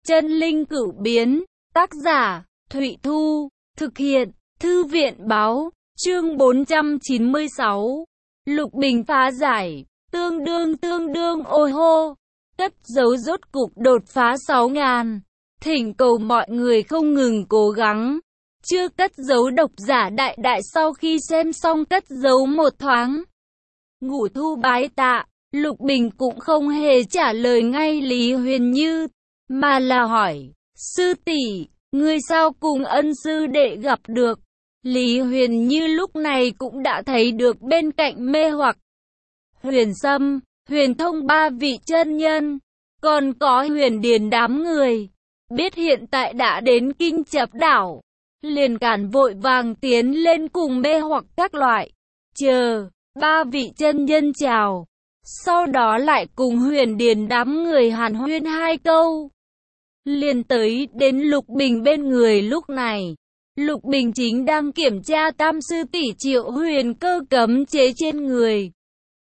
Chân linh cửu biến, tác giả, Thụy Thu, thực hiện, Thư viện báo, chương 496. Lục Bình phá giải, tương đương, ôi hô, cất dấu rốt cục đột phá 6.000. Thỉnh cầu mọi người không ngừng cố gắng. Chưa cất giấu độc giả đại sau khi xem xong cất giấu một thoáng. Ngũ Thu bái tạ, Lục Bình cũng không hề trả lời ngay Lý Huyền Như, mà là hỏi, sư tỷ, ngươi sao cùng ân sư đệ gặp được? Lý Huyền Như lúc này cũng đã thấy được bên cạnh mê hoặc Huyền Sâm, Huyền Thông ba vị chân nhân, còn có Huyền Điền đám người. Biết hiện tại đã đến Kinh Chập đảo, liền cản vội vàng tiến lên cùng mê hoặc các loại. Chờ, ba vị chân nhân chào. Sau đó lại cùng Huyền Điền đám người hàn huyên 2 câu. Liền tới đến Lục Bình bên người lúc này. Lục Bình chính đang kiểm tra tam sư tỷ Triệu Huyền Cơ cấm chế trên người.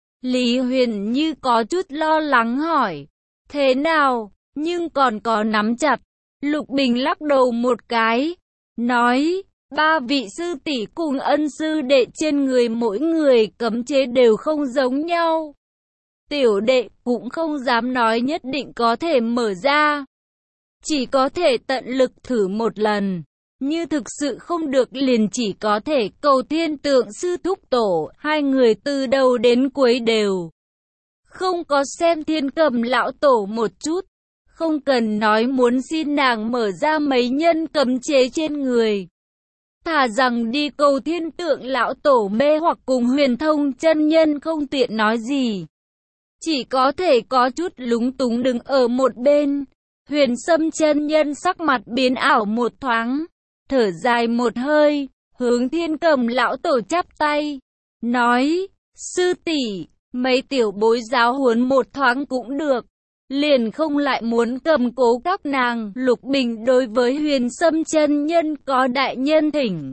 Lý Huyền Như có chút lo lắng hỏi, thế nào, nhưng còn có nắm chặt. Lục Bình lắc đầu một cái, nói, ba vị sư tỷ cùng ân sư đệ trên người mỗi người cấm chế đều không giống nhau. Tiểu đệ cũng không dám nói nhất định có thể mở ra. Chỉ có thể tận lực thử một lần. Như thực sự không được liền chỉ có thể cầu Thiên Tượng sư thúc tổ. Hai người từ đầu đến cuối đều không có xem Thiên Cầm lão tổ một chút. Không cần nói muốn xin nàng mở ra mấy nhân cấm chế trên người. Thà rằng đi cầu Thiên Tượng lão tổ mê hoặc cùng Huyền Thông chân nhân không tiện nói gì. Chỉ có thể có chút lúng túng đứng ở một bên. Huyền Sâm chân nhân sắc mặt biến ảo một thoáng, thở dài một hơi, hướng Thiên Cầm lão tổ chắp tay, nói, sư tỷ, mấy tiểu bối giáo huấn một thoáng cũng được, liền không lại muốn cầm cố các nàng. Lục Bình đối với Huyền Sâm chân nhân có đại nhân thỉnh.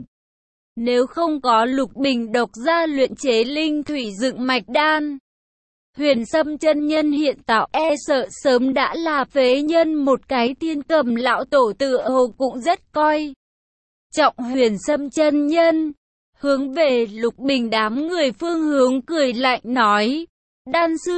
Nếu không có Lục Bình độc ra luyện chế linh thủy dựng mạch đan, Huyền Sâm chân nhân hiện tạo e sợ sớm đã là phế nhân. Một cái Thiên Cầm lão tổ tự hồ cũng rất coi trọng Huyền Sâm chân nhân. Hướng về Lục Bình đám người phương hướng cười lạnh nói, đan sư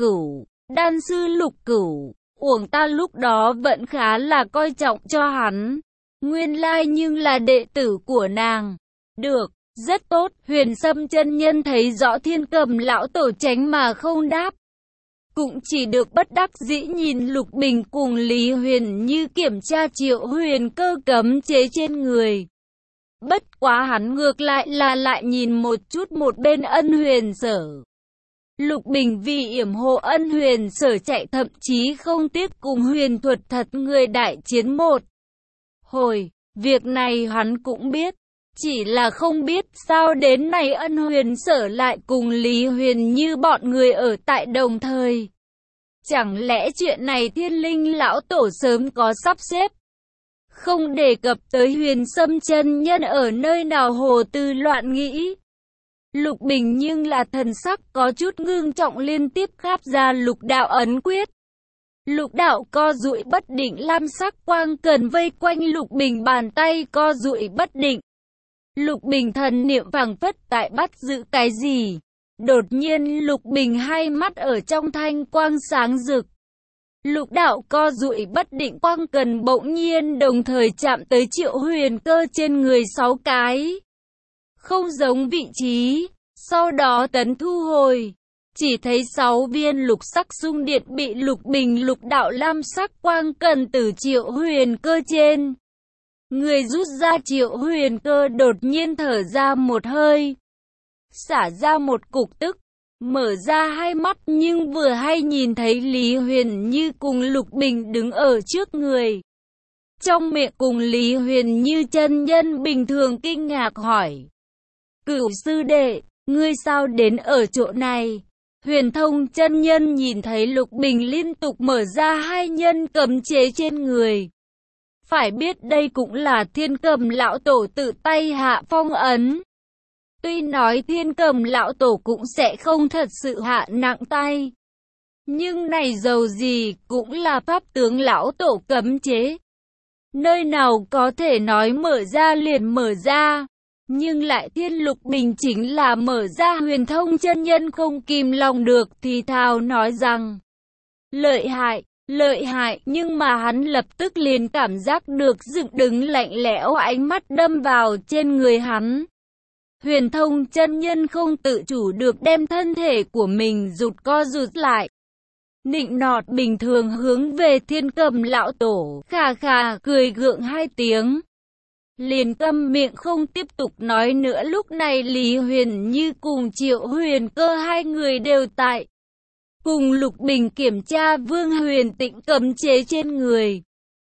Lục Cửu, uổng ta lúc đó vẫn khá là coi trọng cho hắn. Nguyên lai nhưng là đệ tử của nàng. Được. Rất tốt, Huyền Sâm chân nhân thấy rõ Thiên Cầm lão tổ tránh mà không đáp. Cũng chỉ được bất đắc dĩ nhìn Lục Bình cùng Lý Huyền Như kiểm tra Triệu Huyền Cơ cấm chế trên người. Bất quá hắn ngược lại là lại nhìn một chút một bên Ân Huyền Sở. Lục Bình vì yểm hộ Ân Huyền Sở chạy thậm chí không tiếc cùng Huyền Thuật thật người đại chiến một hồi. Việc này hắn cũng biết. Chỉ là không biết sao đến nay Ân Huyền Sở lại cùng Lý Huyền Như bọn người ở tại đồng thời. Chẳng lẽ chuyện này Thiên Linh lão tổ sớm có sắp xếp? Không đề cập tới Huyền Sâm chân nhân ở nơi nào Hồ Tư loạn nghĩ. Lục Bình nhưng là thần sắc có chút ngưng trọng liên tiếp kháp ra lục đạo ấn quyết. Lục đạo co duỗi bất định, lam sắc quang cần vây quanh Lục Bình bàn tay co duỗi bất định. Lục Bình thần niệm phảng phất tại bắt giữ cái gì. Đột nhiên Lục Bình hai mắt ở trong thanh quang sáng rực. Lục đạo co duỗi bất định quang cần bỗng nhiên đồng thời chạm tới Triệu Huyền Cơ trên người 6 cái. Không giống vị trí. Sau đó tấn thu hồi. Chỉ thấy 6 viên lục sắc xung điện bị Lục Bình lục đạo lam sắc quang cần từ Triệu Huyền Cơ trên người rút ra. Triệu Huyền Cơ đột nhiên thở ra một hơi, xả ra một cục tức, mở ra hai mắt nhưng vừa hay nhìn thấy Lý Huyền Như cùng Lục Bình đứng ở trước người. Trong miệng cùng Lý Huyền Như chân nhân bình thường kinh ngạc hỏi, Cửu sư đệ, ngươi sao đến ở chỗ này? Huyền Thông chân nhân nhìn thấy Lục Bình liên tục mở ra 2 nhân cấm chế trên người. Phải biết đây cũng là Thiên Cầm lão tổ tự tay hạ phong ấn. Tuy nói Thiên Cầm lão tổ cũng sẽ không thật sự hạ nặng tay, Nhưng này dầu gì cũng là pháp tướng lão tổ cấm chế. Nơi nào có thể nói mở ra liền mở ra. Nhưng lại Thiên Lục Bình chính là mở ra. Huyền Thông chân nhân không kìm lòng được thì thào nói rằng lợi hại, nhưng mà hắn lập tức liền cảm giác được dựng đứng lạnh lẽo ánh mắt đâm vào trên người hắn. Huyền Thông chân nhân không tự chủ được đem thân thể của mình rụt lại. Nịnh nọt bình thường hướng về Thiên Cầm lão tổ, khà khà cười gượng hai tiếng. Liền câm miệng không tiếp tục nói nữa. Lúc này Lý Huyền Như cùng Triệu Huyền Cơ hai người đều tại. Cùng Lục Bình kiểm tra Vương Huyền Tĩnh cấm chế trên người.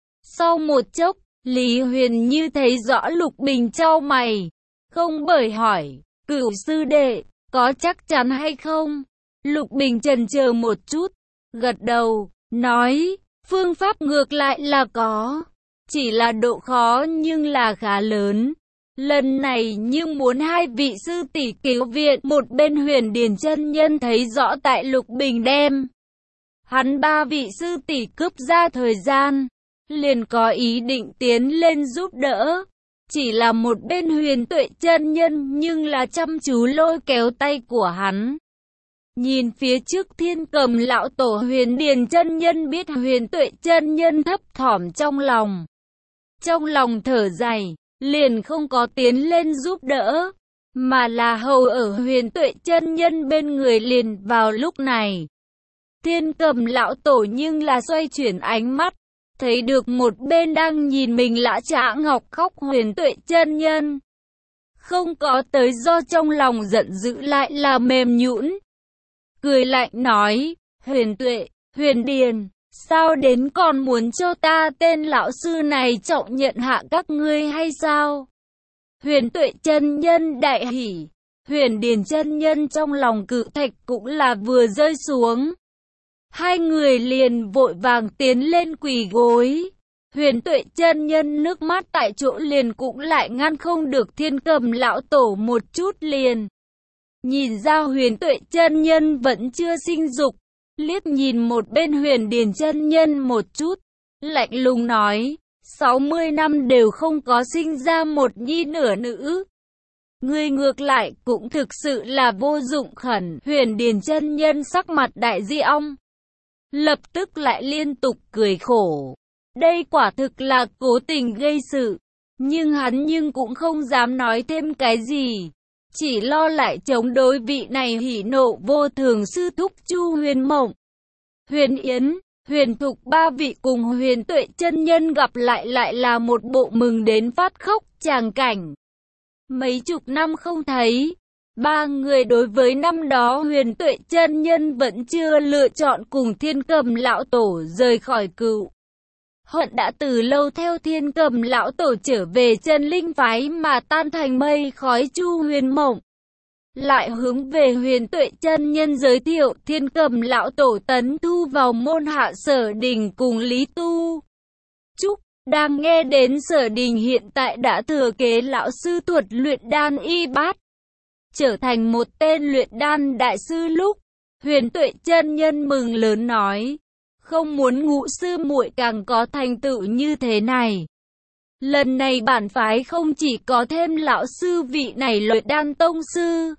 Sau một chốc, Lý Huyền Như thấy rõ Lục Bình chau mày. Không bởi hỏi, Cửu sư đệ, có chắc chắn hay không? Lục Bình chần chờ một chút, gật đầu, nói, phương pháp ngược lại là có. Chỉ là độ khó nhưng là khá lớn. Lần này như muốn hai vị sư tỷ cứu viện. Một bên Huyền Điền chân nhân thấy rõ tại Lục Bình đem hắn ba vị sư tỷ cướp ra thời gian, liền có ý định tiến lên giúp đỡ. Chỉ là một bên Huyền Tuệ chân nhân nhưng là chăm chú lôi kéo tay của hắn. Nhìn phía trước Thiên Cầm lão tổ, Huyền Điền chân nhân biết Huyền Tuệ chân nhân thấp thỏm trong lòng. Trong lòng thở dài, liền không có tiến lên giúp đỡ, mà là hầu ở Huyền Tuệ chân nhân bên người. Liền vào lúc này, Thiên Cầm lão tổ nhưng là xoay chuyển ánh mắt, thấy được một bên đang nhìn mình lã trá ngọc khóc Huyền Tuệ chân nhân. Không có tới do trong lòng giận dữ lại là mềm nhũn. Cười lạnh nói, Huyền Tuệ, Huyền Điền, sao đến còn muốn cho ta tên lão sư này trọng nhận hạ các ngươi hay sao? Huyền Tuệ chân nhân đại hỉ, Huyền Điền chân nhân trong lòng cự thạch cũng là vừa rơi xuống. Hai người liền vội vàng tiến lên quỳ gối. Huyền Tuệ chân nhân nước mắt tại chỗ liền cũng lại ngăn không được Thiên Cầm lão tổ một chút liền. Nhìn ra Huyền Tuệ chân nhân vẫn chưa sinh dục, liếc nhìn một bên Huyền Điền chân nhân một chút, lạnh lùng nói, 60 năm đều không có sinh ra một nhi nửa nữ. Ngươi ngược lại cũng thực sự là vô dụng khẩn. Huyền Điền chân nhân sắc mặt đại di ong, lập tức lại liên tục cười khổ. Đây quả thực là cố tình gây sự, nhưng hắn cũng không dám nói thêm cái gì. Chỉ lo lại chống đối vị này hỉ nộ vô thường sư thúc Chu Huyền Mộng, Huyền Yến, Huyền Thục ba vị cùng Huyền Tuệ chân nhân gặp lại là một bộ mừng đến phát khóc tràng cảnh. Mấy chục năm không thấy, ba người đối với năm đó Huyền Tuệ chân nhân vẫn chưa lựa chọn cùng Thiên Cầm lão tổ rời khỏi cựu hận, đã từ lâu theo Thiên Cầm lão tổ trở về Chân Linh phái mà tan thành mây khói. Chu Huyền Mộng lại hướng về Huyền Tuệ chân nhân giới thiệu Thiên Cầm lão tổ tấn thu vào môn hạ Sở Đình cùng Lý Tu Trúc. Đang nghe đến Sở Đình hiện tại đã thừa kế lão sư thuật luyện đan y bát, trở thành một tên luyện đan đại sư lúc, Huyền Tuệ chân nhân mừng lớn nói, không muốn Ngũ sư muội càng có thành tựu như thế này. Lần này bản phái không chỉ có thêm lão sư vị này luyện đan tông sư,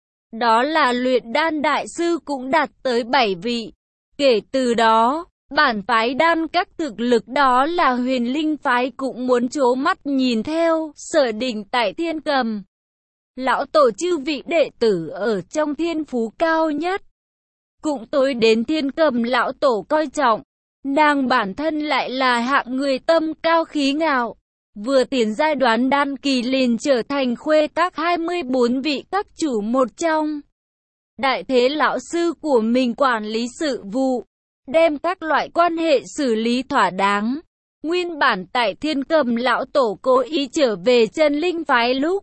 đó là luyện đan đại sư cũng đạt tới 7 vị. Kể từ đó, bản phái đan các thực lực đó là Huyền Linh phái cũng muốn trố mắt nhìn theo. Sở Đình tại Thiên Cầm lão tổ chư vị đệ tử ở trong thiên phú cao nhất, cũng tối đến Thiên Cầm lão tổ coi trọng. Nàng bản thân lại là hạng người tâm cao khí ngạo, vừa tiến giai đoạn đan kỳ liền trở thành khuê các 24 vị các chủ một trong. Đại thế lão sư của mình quản lý sự vụ, đem các loại quan hệ xử lý thỏa đáng. Nguyên bản tại Thiên Cầm lão tổ cố ý trở về Chân Linh phái lúc,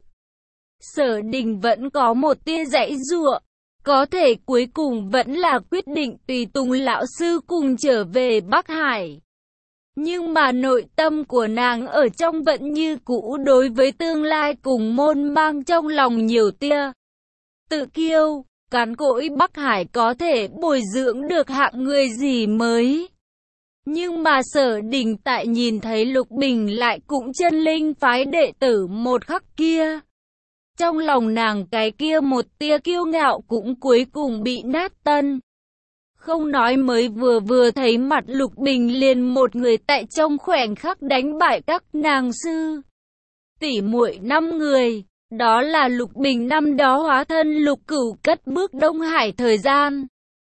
Sở Đình vẫn có một tia giãy giụa, có thể cuối cùng vẫn là quyết định tùy tùng lão sư cùng trở về Bắc Hải. Nhưng mà nội tâm của nàng ở trong vẫn như cũ đối với tương lai cùng môn mang trong lòng nhiều tia tự kiêu. cằn cỗi Bắc Hải có thể bồi dưỡng được hạng người gì mới. Nhưng mà Sở Đình tại nhìn thấy Lục Bình lại cũng chân linh phái đệ tử một khắc kia. Trong lòng nàng cái kia một tia kiêu ngạo cũng cuối cùng bị nát tan. Không nói mới vừa thấy mặt Lục Bình liền một người tại trong khoảnh khắc đánh bại các nàng sư tỷ muội 5 người. Đó là Lục Bình năm đó hóa thân Lục Cửu cất bước Đông Hải thời gian.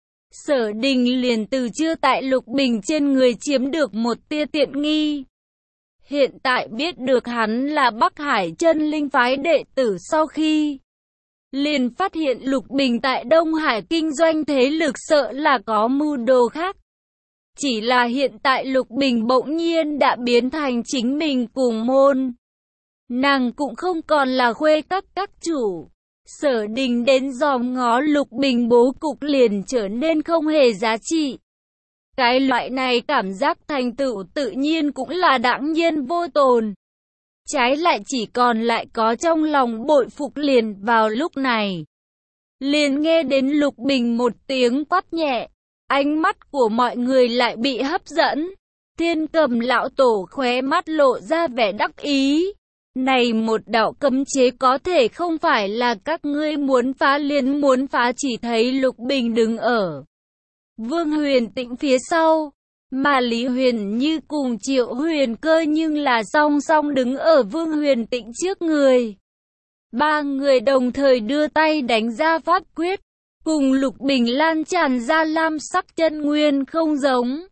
Sở Đình liền từ chưa tại Lục Bình trên người chiếm được một tia tiện nghi. Hiện tại biết được hắn là Bắc Hải chân linh phái đệ tử sau khi liền phát hiện Lục Bình tại Đông Hải kinh doanh thế lực sợ là có mưu đồ khác. Chỉ là hiện tại Lục Bình bỗng nhiên đã biến thành chính mình cùng môn. Nàng cũng không còn là khuê các chủ. Sở Đình đến dòm ngó Lục Bình bố cục liền trở nên không hề giá trị. Cái loại này cảm giác thành tựu tự nhiên cũng là đãng nhiên vô tồn. Trái lại chỉ còn lại có trong lòng bội phục liền vào lúc này. Liền nghe đến Lục Bình một tiếng quát nhẹ. Ánh mắt của mọi người lại bị hấp dẫn. Thiên Cầm lão tổ khóe mắt lộ ra vẻ đắc ý. Này một đạo cấm chế có thể không phải là các ngươi muốn phá liền muốn phá, chỉ thấy Lục Bình đứng ở Vương Huyền Tĩnh phía sau, mà Lý Huyền Như cùng Triệu Huyền Cơ nhưng là song song đứng ở Vương Huyền Tĩnh trước người. Ba người đồng thời đưa tay đánh ra pháp quyết, cùng Lục Bình lan tràn ra lam sắc chân nguyên không giống.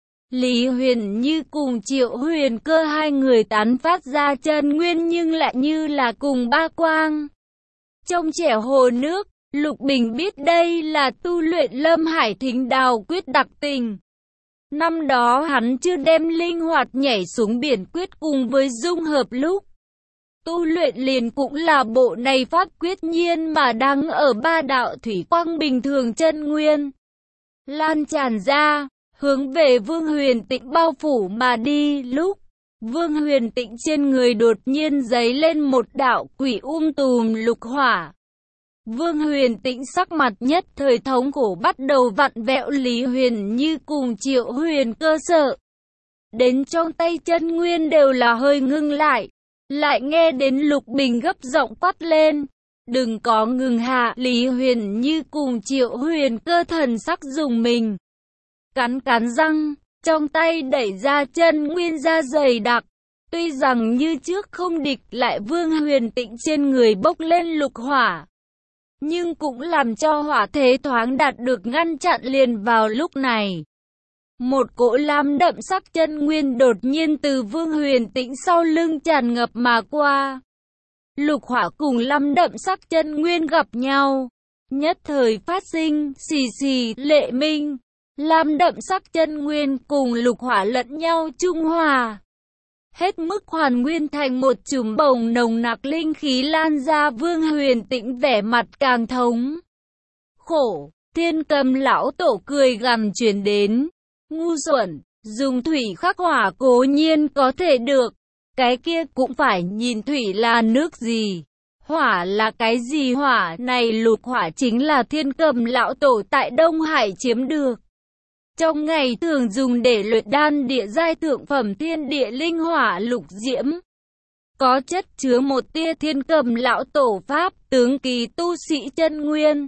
Lý Huyền Như cùng Triệu Huyền Cơ hai người tán phát ra chân nguyên nhưng lại như là cùng ba quang. Trong chẻo hồ nước, Lục Bình biết đây là tu luyện Lâm Hải Thính Đào quyết đặc tình. Năm đó hắn chưa đem linh hoạt nhảy xuống biển quyết cùng với dung hợp lúc tu luyện liền cũng là bộ này pháp quyết nhiên mà đang ở ba đạo thủy quang bình thường chân nguyên lan tràn ra, hướng về Vương Huyền Tĩnh bao phủ mà đi. Lúc Vương Huyền Tĩnh trên người đột nhiên giấy lên một đạo quỷ tùm lục hỏa. Vương Huyền Tĩnh sắc mặt nhất thời thống khổ bắt đầu vặn vẹo. Lý Huyền Như cùng Triệu Huyền Cơ sợ đến trong tay chân nguyên đều là hơi ngưng lại. Lại nghe đến Lục Bình gấp giọng quát lên. Đừng có ngừng hạ. Lý Huyền Như cùng Triệu Huyền Cơ thần sắc dùng mình. Cắn răng, trong tay đẩy ra chân nguyên ra dày đặc. Tuy rằng như trước không địch lại Vương Huyền Tĩnh trên người bốc lên lục hỏa, nhưng cũng làm cho hỏa thế thoáng đạt được ngăn chặn. Liền vào lúc này, một cỗ lam đậm sắc chân nguyên đột nhiên từ Vương Huyền Tĩnh sau lưng tràn ngập mà qua. Lục hỏa cùng lam đậm sắc chân nguyên gặp nhau, nhất thời phát sinh xì xì lệ minh. Lam đậm sắc chân nguyên cùng lục hỏa lẫn nhau trung hòa, hết mức hoàn nguyên thành một chùm bồng nồng nặc linh khí lan ra. Vương Huyền Tĩnh vẻ mặt càng thống khổ. Thiên Cầm lão tổ cười gằn truyền đến. Ngu xuẩn, dùng thủy khắc hỏa cố nhiên có thể được, cái kia cũng phải nhìn thủy là nước gì, hỏa là cái gì. Hỏa này lục hỏa chính là Thiên Cầm lão tổ tại Đông Hải chiếm được. Trong ngày thường dùng để luyện đan địa giai thượng phẩm thiên địa linh hỏa lục diễm. Có chất chứa một tia Thiên Cầm lão tổ pháp tướng kỳ tu sĩ chân nguyên.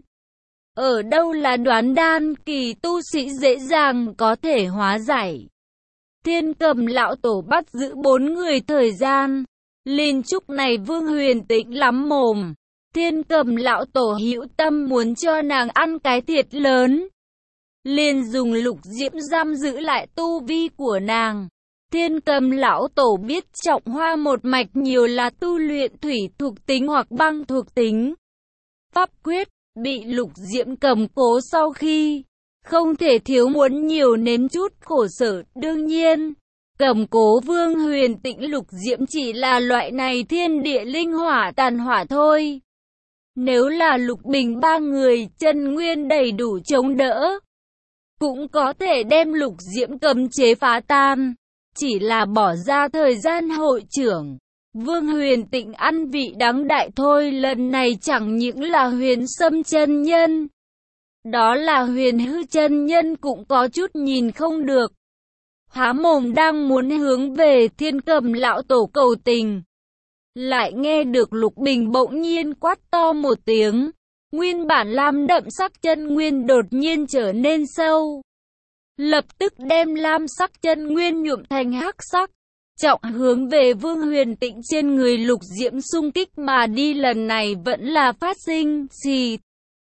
Ở đâu là đoán đan kỳ tu sĩ dễ dàng có thể hóa giải. Thiên Cầm lão tổ bắt giữ 4 người thời gian. Liên trúc này Vương Huyền Tĩnh lắm mồm. Thiên Cầm lão tổ hữu tâm muốn cho nàng ăn cái thiệt lớn, liền dùng lục diễm giam giữ lại tu vi của nàng. Thiên Cầm lão tổ biết trọng hoa một mạch nhiều là tu luyện thủy thuộc tính hoặc băng thuộc tính pháp quyết, bị lục diễm cầm cố sau khi không thể thiếu muốn nhiều nếm chút khổ sở. Đương nhiên, cầm cố Vương Huyền Tĩnh lục diễm chỉ là loại này thiên địa linh hỏa tàn hỏa thôi. Nếu là Lục Bình ba người chân nguyên đầy đủ chống đỡ, cũng có thể đem lục diễm cấm chế phá tan, chỉ là bỏ ra thời gian hội trưởng. Vương Huyền Tịnh ăn vị đắng đại thôi, lần này chẳng những là Huyền Sâm chân nhân, đó là Huyền Hư chân nhân cũng có chút nhìn không được. Há mồm đang muốn hướng về Thiên Cầm lão tổ cầu tình, lại nghe được Lục Bình bỗng nhiên quát to một tiếng. Nguyên bản lam đậm sắc chân nguyên đột nhiên trở nên sâu, lập tức đem lam sắc chân nguyên nhuộm thành hắc sắc, trọng hướng về Vương Huyền Tịnh trên người Lục Diễm xung kích mà đi. Lần này vẫn là phát sinh xì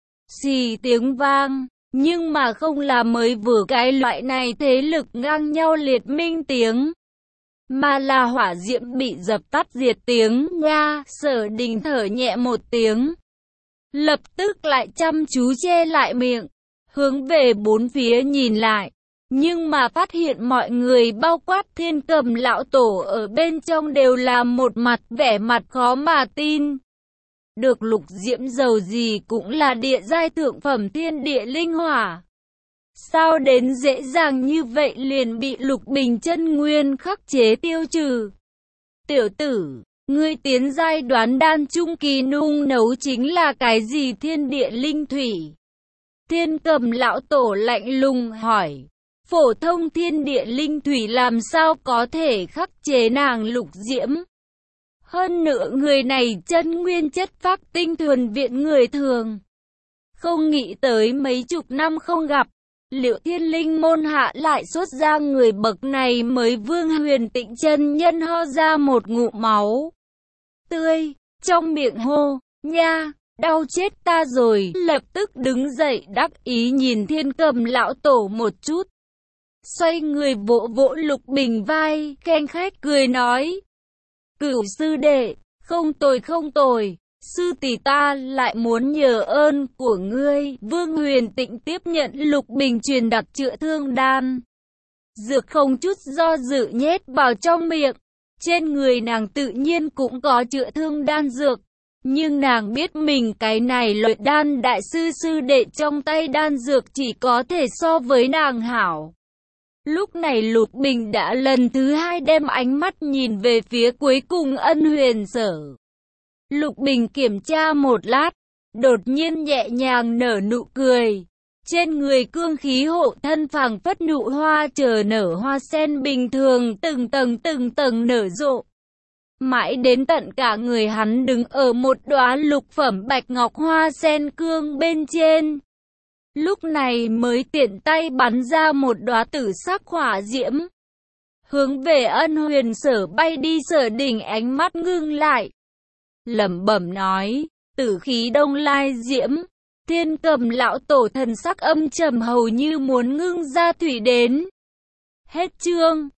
xì tiếng vang, nhưng mà không là mới vừa cái loại này thế lực ngang nhau liệt minh tiếng, mà là hỏa diễm bị dập tắt diệt tiếng. Nga, Sở Đình thở nhẹ một tiếng, lập tức lại chăm chú che lại miệng, hướng về bốn phía nhìn lại, nhưng mà phát hiện mọi người bao quát Thiên Cầm lão tổ ở bên trong đều là một mặt vẻ mặt khó mà tin. Được Lục Diễm dầu gì cũng là địa giai thượng phẩm thiên địa linh hỏa, sao đến dễ dàng như vậy liền bị Lục Bình chân nguyên khắc chế tiêu trừ? Tiểu tử, ngươi tiến giai đoán đan trung kỳ nung nấu chính là cái gì thiên địa linh thủy? Thiên Cầm lão tổ lạnh lùng hỏi. Phổ thông thiên địa linh thủy làm sao có thể khắc chế nàng Lục Diễm? Hơn nữa người này chân nguyên chất phác tinh thuần viện người thường. Không nghĩ tới mấy chục năm không gặp, liệu Thiên Linh môn hạ lại xuất ra người bậc này mới. Vương Huyền Tịnh chân nhân ho ra một ngụm máu tươi, trong miệng hô, nha, đau chết ta rồi. Lập tức đứng dậy đắc ý nhìn Thiên Cầm lão tổ một chút, xoay người vỗ vỗ Lục Bình vai, khen khách cười nói. Cửu sư đệ, không tồi không tồi, sư tỷ ta lại muốn nhờ ơn của ngươi. Vương Huyền Tịnh tiếp nhận Lục Bình truyền đặt chữa thương đan, dược không chút do dự nhét vào trong miệng. Trên người nàng tự nhiên cũng có chữa thương đan dược, nhưng nàng biết mình cái này luyện đan đại sư sư đệ trong tay đan dược chỉ có thể so với nàng hảo. Lúc này Lục Bình đã lần thứ hai đem ánh mắt nhìn về phía cuối cùng Ân Huyền Sở. Lục Bình kiểm tra một lát, đột nhiên nhẹ nhàng nở nụ cười. Trên người cương khí hộ thân phảng phất nụ hoa chờ nở hoa sen bình thường từng tầng nở rộ. Mãi đến tận cả người hắn đứng ở một đóa lục phẩm bạch ngọc hoa sen cương bên trên. Lúc này mới tiện tay bắn ra một đóa tử sắc hỏa diễm, hướng về Ân Huyền Sở bay đi. Sở Đình ánh mắt ngưng lại, lẩm bẩm nói, tử khí đông lai diễm. Thiên Cầm lão tổ thần sắc âm trầm hầu như muốn ngưng ra thủy đến. Hết chương.